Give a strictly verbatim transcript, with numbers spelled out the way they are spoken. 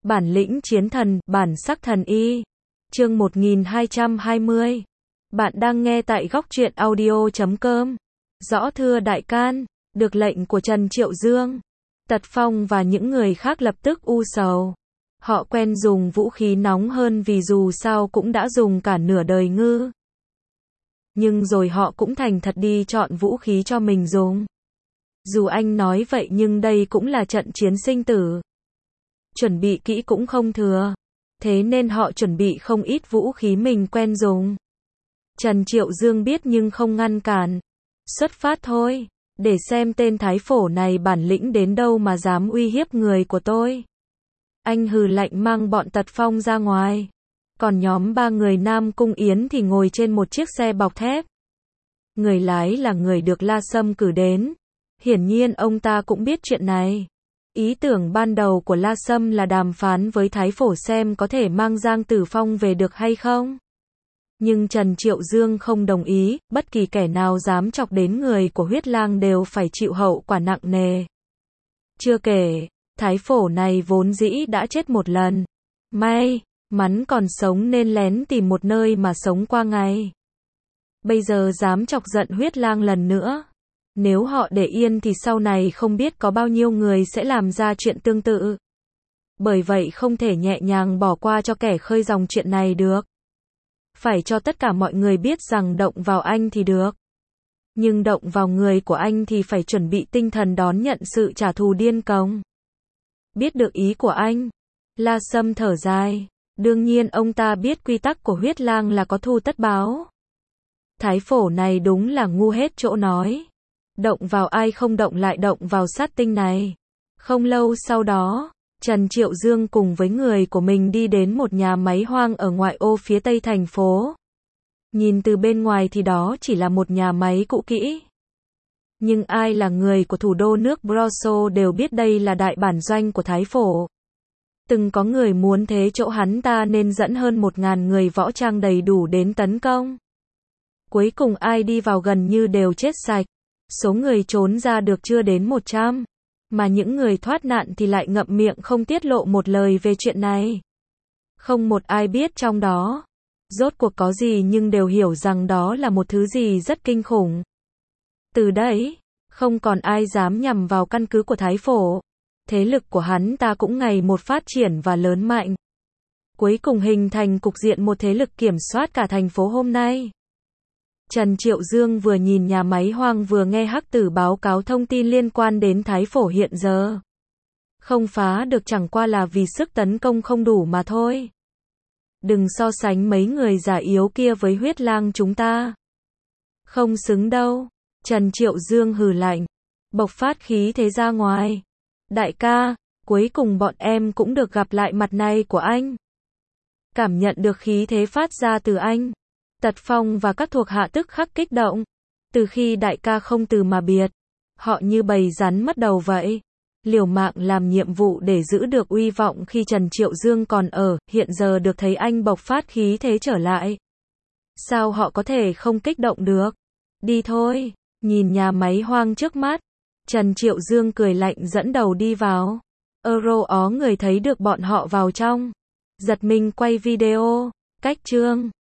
Bản lĩnh chiến thần, bản sắc thần y. Chương một nghìn hai trăm hai mươi. Bạn đang nghe tại góc truyện audio chấm com. Rõ thưa đại can, được lệnh của Trần Triệu Dương, Tật Phong và những người khác lập tức u sầu. Họ quen dùng vũ khí nóng hơn vì dù sao cũng đã dùng cả nửa đời ngư. Nhưng rồi họ cũng thành thật đi chọn vũ khí cho mình dùng. Dù anh nói vậy nhưng đây cũng là trận chiến sinh tử. Chuẩn bị kỹ cũng không thừa. Thế nên họ chuẩn bị không ít vũ khí mình quen dùng. Trần Triệu Dương biết nhưng không ngăn cản. Xuất phát thôi, để xem tên thái phổ này bản lĩnh đến đâu mà dám uy hiếp người của tôi. Anh hừ lạnh mang bọn Tật Phong ra ngoài. Còn nhóm ba người Nam Cung Yến thì ngồi trên một chiếc xe bọc thép. Người lái là người được La Sâm cử đến. Hiển nhiên ông ta cũng biết chuyện này. Ý tưởng ban đầu của La Sâm là đàm phán với Thái Phổ xem có thể mang Giang Tử Phong về được hay không. Nhưng Trần Triệu Dương không đồng ý, bất kỳ kẻ nào dám chọc đến người của Huyết Lang đều phải chịu hậu quả nặng nề. Chưa kể, Thái Phổ này vốn dĩ đã chết một lần. May mắn còn sống nên lén tìm một nơi mà sống qua ngày. Bây giờ dám chọc giận Huyết Lang lần nữa. Nếu họ để yên thì sau này không biết có bao nhiêu người sẽ làm ra chuyện tương tự. Bởi vậy không thể nhẹ nhàng bỏ qua cho kẻ khơi dòng chuyện này được. Phải cho tất cả mọi người biết rằng động vào anh thì được. Nhưng động vào người của anh thì phải chuẩn bị tinh thần đón nhận sự trả thù điên cuồng. Biết được ý của anh, La Sâm thở dài. Đương nhiên ông ta biết quy tắc của Huyết Lang là có thù tất báo. Thái Phổ này đúng là ngu hết chỗ nói. Động vào ai không động lại động vào sát tinh này. Không lâu sau đó, Trần Triệu Dương cùng với người của mình đi đến một nhà máy hoang ở ngoại ô phía tây thành phố. Nhìn từ bên ngoài thì đó chỉ là một nhà máy cũ kỹ. Nhưng ai là người của thủ đô nước Broso đều biết đây là đại bản doanh của Thái Phổ. Từng có người muốn thế chỗ hắn ta nên dẫn hơn một ngàn người võ trang đầy đủ đến tấn công. Cuối cùng ai đi vào gần như đều chết sạch. Số người trốn ra được chưa đến một trăm. Mà những người thoát nạn thì lại ngậm miệng không tiết lộ một lời về chuyện này. Không một ai biết trong đó rốt cuộc có gì nhưng đều hiểu rằng đó là một thứ gì rất kinh khủng. Từ đấy, không còn ai dám nhằm vào căn cứ của Thái Phổ. Thế lực của hắn ta cũng ngày một phát triển và lớn mạnh. Cuối cùng hình thành cục diện một thế lực kiểm soát cả thành phố hôm nay. Trần Triệu Dương vừa nhìn nhà máy hoang vừa nghe Hắc Tử báo cáo thông tin liên quan đến Thái Phổ hiện giờ. Không phá được chẳng qua là vì sức tấn công không đủ mà thôi. Đừng so sánh mấy người già yếu kia với Huyết Lang chúng ta. Không xứng đâu. Trần Triệu Dương hừ lạnh. Bộc phát khí thế ra ngoài. Đại ca, cuối cùng bọn em cũng được gặp lại mặt này của anh. Cảm nhận được khí thế phát ra từ anh. Tật Phong và các thuộc hạ tức khắc kích động. Từ khi đại ca không từ mà biệt, họ như bầy rắn mất đầu vậy. Liều mạng làm nhiệm vụ để giữ được uy vọng khi Trần Triệu Dương còn ở, hiện giờ được thấy anh bộc phát khí thế trở lại. Sao họ có thể không kích động được? Đi thôi, nhìn nhà máy hoang trước mắt. Trần Triệu Dương cười lạnh dẫn đầu đi vào. Euro ó người thấy được bọn họ vào trong. Giật mình quay video. Cách chương.